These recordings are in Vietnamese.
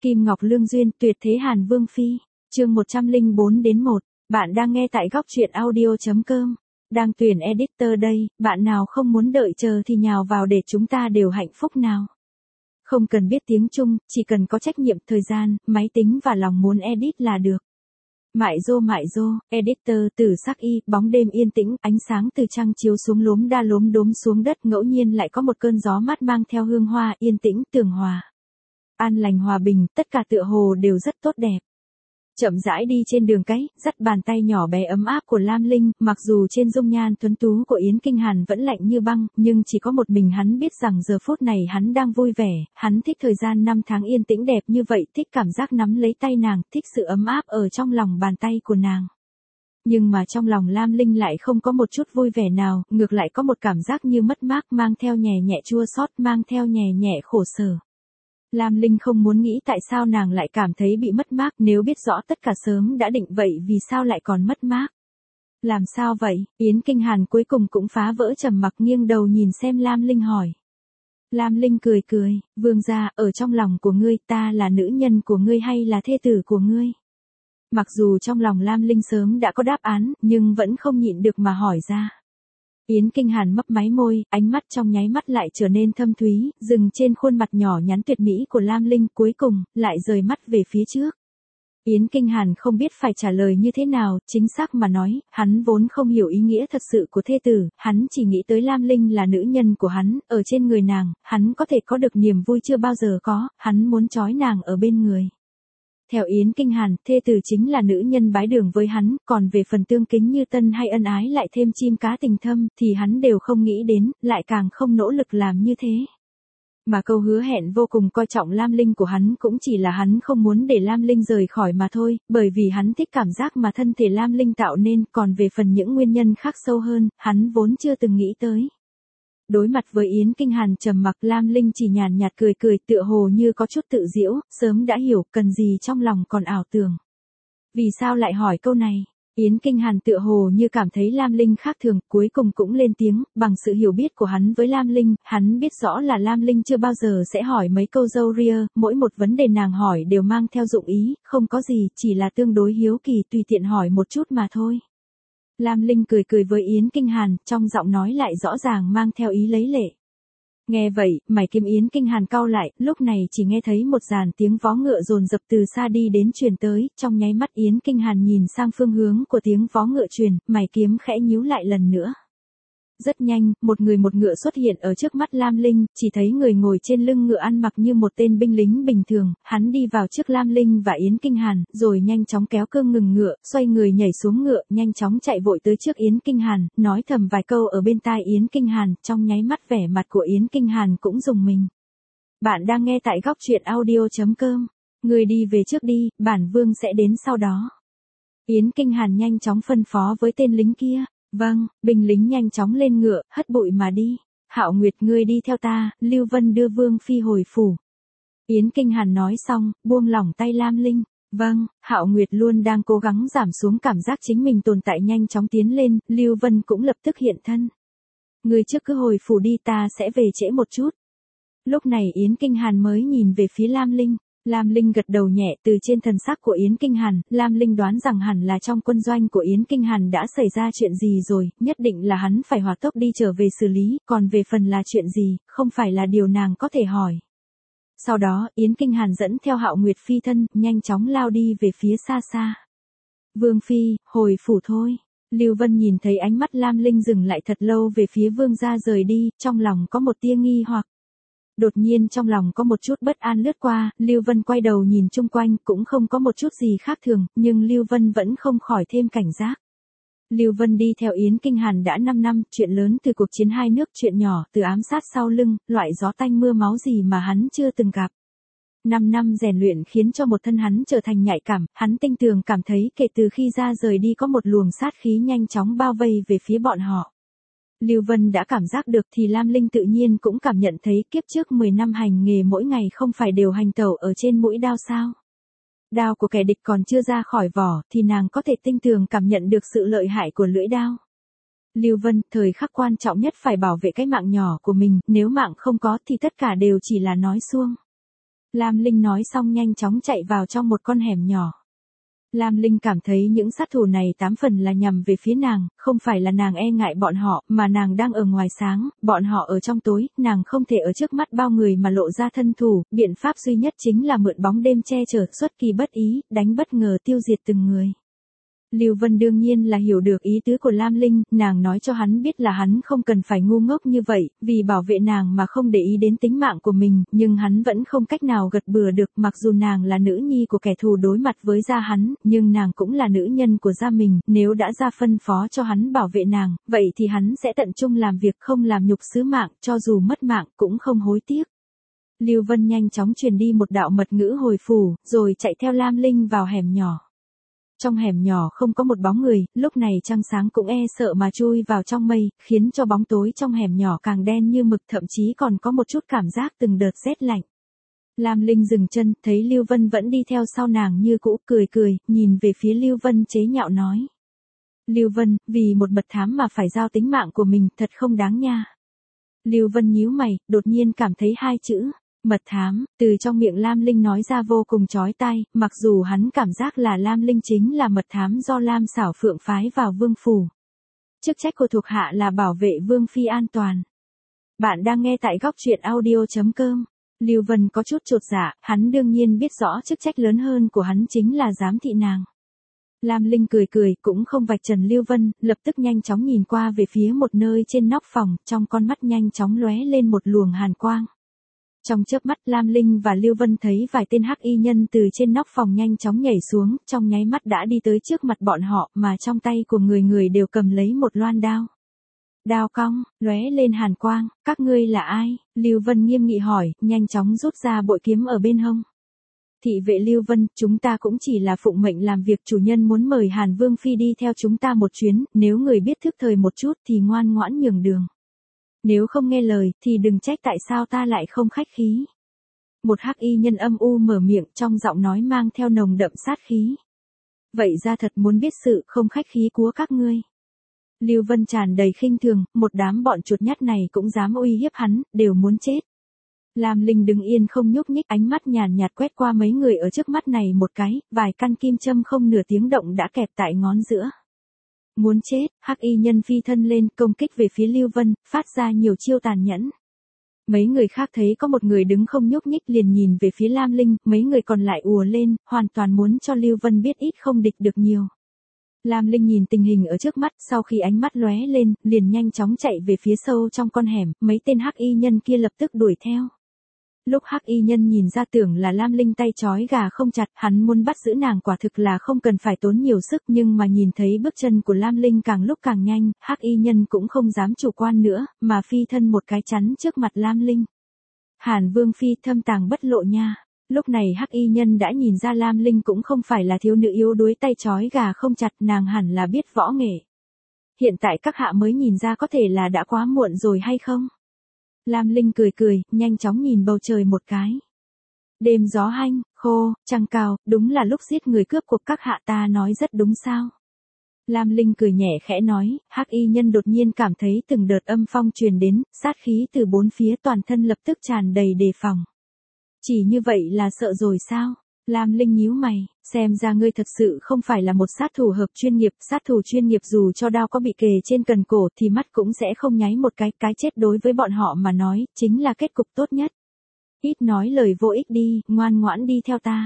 Kim Ngọc Lương Duyên, tuyệt thế Hàn Vương Phi, chương 104-1, bạn đang nghe tại góc truyện audio.com. Đang tuyển editor đây, bạn nào không muốn đợi chờ thì nhào vào để chúng ta đều hạnh phúc nào. Không cần biết tiếng Trung, chỉ cần có trách nhiệm, thời gian, máy tính và lòng muốn edit là được. Mại dô, editor, Tử Sắc Y, bóng đêm yên tĩnh, ánh sáng từ trăng chiếu xuống lốm đốm xuống đất, ngẫu nhiên lại có một cơn gió mát mang theo hương hoa, yên tĩnh, tường hòa. An lành hòa bình, tất cả tựa hồ đều rất tốt đẹp. Chậm rãi đi trên đường cái, dắt bàn tay nhỏ bé ấm áp của Lam Linh, mặc dù trên dung nhan tuấn tú của Yến Kinh Hàn vẫn lạnh như băng, nhưng chỉ có một mình hắn biết rằng giờ phút này hắn đang vui vẻ, hắn thích thời gian 5 tháng yên tĩnh đẹp như vậy, thích cảm giác nắm lấy tay nàng, thích sự ấm áp ở trong lòng bàn tay của nàng. Nhưng mà trong lòng Lam Linh lại không có một chút vui vẻ nào, ngược lại có một cảm giác như mất mát, mang theo nhẹ nhẹ chua xót, mang theo nhẹ nhẹ khổ sở. Lam Linh không muốn nghĩ tại sao nàng lại cảm thấy bị mất mát, nếu biết rõ tất cả sớm đã định vậy vì sao lại còn mất mát. Làm sao vậy? Yến Kinh Hàn cuối cùng cũng phá vỡ trầm mặc, nghiêng đầu nhìn xem Lam Linh hỏi. Lam Linh cười, vương gia, ở trong lòng của ngươi, ta là nữ nhân của ngươi hay là thê tử của ngươi? Mặc dù trong lòng Lam Linh sớm đã có đáp án, nhưng vẫn không nhịn được mà hỏi ra. Yến Kinh Hàn mấp máy môi, ánh mắt trong nháy mắt lại trở nên thâm thúy, dừng trên khuôn mặt nhỏ nhắn tuyệt mỹ của Lam Linh, cuối cùng, lại rời mắt về phía trước. Yến Kinh Hàn không biết phải trả lời như thế nào, chính xác mà nói, hắn vốn không hiểu ý nghĩa thật sự của thê tử, hắn chỉ nghĩ tới Lam Linh là nữ nhân của hắn, ở trên người nàng, hắn có thể có được niềm vui chưa bao giờ có, hắn muốn trói nàng ở bên người. Theo Yến Kinh Hàn, thê tử chính là nữ nhân bái đường với hắn, còn về phần tương kính như tân hay ân ái lại thêm chim cá tình thâm, thì hắn đều không nghĩ đến, lại càng không nỗ lực làm như thế. Mà câu hứa hẹn vô cùng coi trọng Lam Linh của hắn cũng chỉ là hắn không muốn để Lam Linh rời khỏi mà thôi, bởi vì hắn thích cảm giác mà thân thể Lam Linh tạo nên, còn về phần những nguyên nhân khác sâu hơn, hắn vốn chưa từng nghĩ tới. Đối mặt với Yến Kinh Hàn trầm mặc, Lam Linh chỉ nhàn nhạt cười, tựa hồ như có chút tự giễu, sớm đã hiểu, cần gì trong lòng còn ảo tưởng. Vì sao lại hỏi câu này? Yến Kinh Hàn tựa hồ như cảm thấy Lam Linh khác thường, cuối cùng cũng lên tiếng, bằng sự hiểu biết của hắn với Lam Linh, hắn biết rõ là Lam Linh chưa bao giờ sẽ hỏi mấy câu râu ria, mỗi một vấn đề nàng hỏi đều mang theo dụng ý, không có gì, chỉ là tương đối hiếu kỳ, tùy tiện hỏi một chút mà thôi. Lam Linh cười với Yến Kinh Hàn, trong giọng nói lại rõ ràng mang theo ý lấy lệ. Nghe vậy, mày kiếm Yến Kinh Hàn cau lại, lúc này chỉ nghe thấy một dàn tiếng vó ngựa dồn dập từ xa đi đến truyền tới, trong nháy mắt Yến Kinh Hàn nhìn sang phương hướng của tiếng vó ngựa truyền, mày kiếm khẽ nhíu lại lần nữa. Rất nhanh, một người một ngựa xuất hiện ở trước mắt Lam Linh, chỉ thấy người ngồi trên lưng ngựa ăn mặc như một tên binh lính bình thường, hắn đi vào trước Lam Linh và Yến Kinh Hàn, rồi nhanh chóng kéo cương ngừng ngựa, xoay người nhảy xuống ngựa, nhanh chóng chạy vội tới trước Yến Kinh Hàn, nói thầm vài câu ở bên tai Yến Kinh Hàn, trong nháy mắt vẻ mặt của Yến Kinh Hàn cũng rùng mình. Bạn đang nghe tại góc truyện audio.com, người đi về trước đi, bản vương sẽ đến sau đó. Yến Kinh Hàn nhanh chóng phân phó với tên lính kia. Vâng, binh lính nhanh chóng lên ngựa, hất bụi mà đi. Hạo Nguyệt, ngươi đi theo ta, Lưu Vân đưa Vương Phi hồi phủ. Yến Kinh Hàn nói xong, buông lỏng tay Lam Linh. Vâng, Hạo Nguyệt luôn đang cố gắng giảm xuống cảm giác chính mình tồn tại, nhanh chóng tiến lên, Lưu Vân cũng lập tức hiện thân. Ngươi trước cứ hồi phủ đi, ta sẽ về trễ một chút. Lúc này Yến Kinh Hàn mới nhìn về phía Lam Linh. Lam Linh gật đầu nhẹ, từ trên thần sắc của Yến Kinh Hàn, Lam Linh đoán rằng hẳn là trong quân doanh của Yến Kinh Hàn đã xảy ra chuyện gì rồi, nhất định là hắn phải hỏa tốc đi trở về xử lý, còn về phần là chuyện gì, không phải là điều nàng có thể hỏi. Sau đó, Yến Kinh Hàn dẫn theo Hạo Nguyệt phi thân, nhanh chóng lao đi về phía xa xa. Vương Phi, hồi phủ thôi. Lưu Vân nhìn thấy ánh mắt Lam Linh dừng lại thật lâu về phía vương gia rời đi, trong lòng có một tia nghi hoặc. Đột nhiên trong lòng có một chút bất an lướt qua, Lưu Vân quay đầu nhìn chung quanh, cũng không có một chút gì khác thường, nhưng Lưu Vân vẫn không khỏi thêm cảnh giác. Lưu Vân đi theo Yến Kinh Hàn đã 5 năm, chuyện lớn từ cuộc chiến hai nước, chuyện nhỏ từ ám sát sau lưng, loại gió tanh mưa máu gì mà hắn chưa từng gặp. 5 năm rèn luyện khiến cho một thân hắn trở thành nhạy cảm, hắn tinh tường cảm thấy kể từ khi ra rời đi có một luồng sát khí nhanh chóng bao vây về phía bọn họ. Lưu Vân đã cảm giác được thì Lam Linh tự nhiên cũng cảm nhận thấy, kiếp trước 10 năm hành nghề mỗi ngày không phải đều hành tẩu ở trên mũi đao sao. Đao của kẻ địch còn chưa ra khỏi vỏ thì nàng có thể tinh tường cảm nhận được sự lợi hại của lưỡi đao. Lưu Vân, thời khắc quan trọng nhất phải bảo vệ cái mạng nhỏ của mình, nếu mạng không có thì tất cả đều chỉ là nói suông. Lam Linh nói xong nhanh chóng chạy vào trong một con hẻm nhỏ. Lam Linh cảm thấy những sát thủ này 8 phần là nhằm về phía nàng, không phải là nàng e ngại bọn họ, mà nàng đang ở ngoài sáng, bọn họ ở trong tối, nàng không thể ở trước mắt bao người mà lộ ra thân thủ, biện pháp duy nhất chính là mượn bóng đêm che chở, xuất kỳ bất ý, đánh bất ngờ tiêu diệt từng người. Lưu Vân đương nhiên là hiểu được ý tứ của Lam Linh, nàng nói cho hắn biết là hắn không cần phải ngu ngốc như vậy, vì bảo vệ nàng mà không để ý đến tính mạng của mình, nhưng hắn vẫn không cách nào gật bừa được, mặc dù nàng là nữ nhi của kẻ thù đối mặt với gia hắn, nhưng nàng cũng là nữ nhân của gia mình, nếu đã ra phân phó cho hắn bảo vệ nàng, vậy thì hắn sẽ tận trung làm việc, không làm nhục sứ mạng, cho dù mất mạng cũng không hối tiếc. Lưu Vân nhanh chóng truyền đi một đạo mật ngữ hồi phù, rồi chạy theo Lam Linh vào hẻm nhỏ. Trong hẻm nhỏ không có một bóng người, lúc này trăng sáng cũng e sợ mà chui vào trong mây, khiến cho bóng tối trong hẻm nhỏ càng đen như mực, thậm chí còn có một chút cảm giác từng đợt rét lạnh. Lam Linh dừng chân, thấy Lưu Vân vẫn đi theo sau nàng như cũ, cười cười, nhìn về phía Lưu Vân chế nhạo nói. Lưu Vân, vì một mật thám mà phải giao tính mạng của mình, thật không đáng nha. Lưu Vân nhíu mày, đột nhiên cảm thấy hai chữ mật thám, từ trong miệng Lam Linh nói ra vô cùng chói tai, mặc dù hắn cảm giác là Lam Linh chính là mật thám do Lam Xảo Phượng phái vào vương phủ. Chức trách của thuộc hạ là bảo vệ vương phi an toàn. Bạn đang nghe tại góc truyện audio.com. Lưu Vân có chút chột dạ, hắn đương nhiên biết rõ chức trách lớn hơn của hắn chính là giám thị nàng. Lam Linh cười cười, cũng không vạch trần Lưu Vân, lập tức nhanh chóng nhìn qua về phía một nơi trên nóc phòng, trong con mắt nhanh chóng lóe lên một luồng hàn quang. Trong chớp mắt Lam Linh và Lưu Vân thấy vài tên hắc y nhân từ trên nóc phòng nhanh chóng nhảy xuống, trong nháy mắt đã đi tới trước mặt bọn họ, mà trong tay của người người đều cầm lấy một loan đao. Đao cong, lóe lên hàn quang, các ngươi là ai? Lưu Vân nghiêm nghị hỏi, nhanh chóng rút ra bội kiếm ở bên hông. Thị vệ Lưu Vân, chúng ta cũng chỉ là phụng mệnh làm việc, chủ nhân muốn mời Hàn Vương Phi đi theo chúng ta một chuyến, nếu người biết thức thời một chút thì ngoan ngoãn nhường đường. Nếu không nghe lời, thì đừng trách tại sao ta lại không khách khí. Một hắc y nhân âm u mở miệng, trong giọng nói mang theo nồng đậm sát khí. Vậy ra thật muốn biết sự không khách khí của các ngươi. Lưu Vân tràn đầy khinh thường, một đám bọn chuột nhắt này cũng dám uy hiếp hắn, đều muốn chết. Lam Linh đứng yên không nhúc nhích, ánh mắt nhàn nhạt quét qua mấy người ở trước mắt này một cái, vài căn kim châm không nửa tiếng động đã kẹp tại ngón giữa. Muốn chết, hắc y nhân phi thân lên, công kích về phía Lưu Vân, phát ra nhiều chiêu tàn nhẫn. Mấy người khác thấy có một người đứng không nhúc nhích liền nhìn về phía Lam Linh, mấy người còn lại ùa lên, hoàn toàn muốn cho Lưu Vân biết ít không địch được nhiều. Lam Linh nhìn tình hình ở trước mắt, sau khi ánh mắt lóe lên, liền nhanh chóng chạy về phía sâu trong con hẻm, mấy tên hắc y nhân kia lập tức đuổi theo. Lúc hắc y nhân nhìn ra tưởng là Lam Linh tay trói gà không chặt, hắn muốn bắt giữ nàng quả thực là không cần phải tốn nhiều sức, nhưng mà nhìn thấy bước chân của Lam Linh càng lúc càng nhanh, hắc y nhân cũng không dám chủ quan nữa, mà phi thân một cái chắn trước mặt Lam Linh. Hàn Vương Phi, thâm tàng bất lộ nha. Lúc này hắc y nhân đã nhìn ra Lam Linh cũng không phải là thiếu nữ yếu đuối tay trói gà không chặt, nàng hẳn là biết võ nghệ. Hiện tại các hạ mới nhìn ra có thể là đã quá muộn rồi hay không? Lam Linh cười cười, nhanh chóng nhìn bầu trời một cái. Đêm gió hanh, khô, trăng cao, đúng là lúc giết người cướp cuộc, các hạ ta nói rất đúng sao. Lam Linh cười nhẹ khẽ nói, hắc y nhân đột nhiên cảm thấy từng đợt âm phong truyền đến, sát khí từ bốn phía, toàn thân lập tức tràn đầy đề phòng. Chỉ như vậy là sợ rồi sao? Lam Linh nhíu mày, xem ra ngươi thật sự không phải là một sát thủ hợp chuyên nghiệp, sát thủ chuyên nghiệp dù cho đao có bị kề trên cần cổ thì mắt cũng sẽ không nháy một cái chết đối với bọn họ mà nói, chính là kết cục tốt nhất. Ít nói lời vô ích đi, ngoan ngoãn đi theo ta.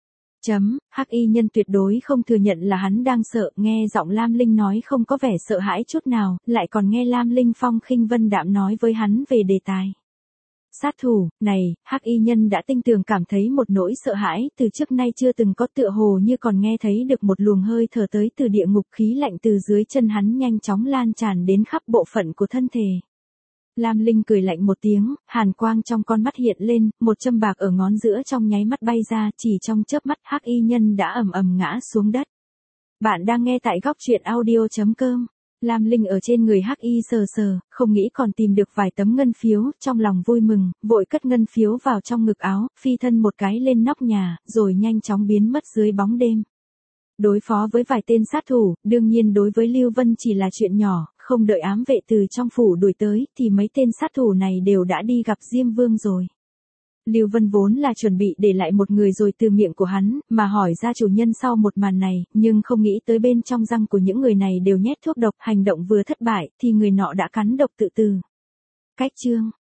Hắc y nhân tuyệt đối không thừa nhận là hắn đang sợ, nghe giọng Lam Linh nói không có vẻ sợ hãi chút nào, lại còn nghe Lam Linh phong khinh vân đạm nói với hắn về đề tài. Sát thủ, này, hắc y nhân đã tinh tường cảm thấy một nỗi sợ hãi, từ trước nay chưa từng có, tựa hồ như còn nghe thấy được một luồng hơi thở tới từ địa ngục, khí lạnh từ dưới chân hắn nhanh chóng lan tràn đến khắp bộ phận của thân thể. Lam Linh cười lạnh một tiếng, hàn quang trong con mắt hiện lên, một châm bạc ở ngón giữa trong nháy mắt bay ra, chỉ trong chớp mắt hắc y nhân đã ầm ầm ngã xuống đất. Bạn đang nghe tại góc truyện audio.com. Lam Linh ở trên người hắc y sờ sờ, không nghĩ còn tìm được vài tấm ngân phiếu, trong lòng vui mừng, vội cất ngân phiếu vào trong ngực áo, phi thân một cái lên nóc nhà, rồi nhanh chóng biến mất dưới bóng đêm. Đối phó với vài tên sát thủ, đương nhiên đối với Lưu Vân chỉ là chuyện nhỏ, không đợi ám vệ từ trong phủ đuổi tới, thì mấy tên sát thủ này đều đã đi gặp Diêm Vương rồi. Lưu Vân vốn là chuẩn bị để lại một người rồi từ miệng của hắn, mà hỏi ra chủ nhân sau một màn này, nhưng không nghĩ tới bên trong răng của những người này đều nhét thuốc độc, hành động vừa thất bại, thì người nọ đã cắn độc tự tử. Cách chương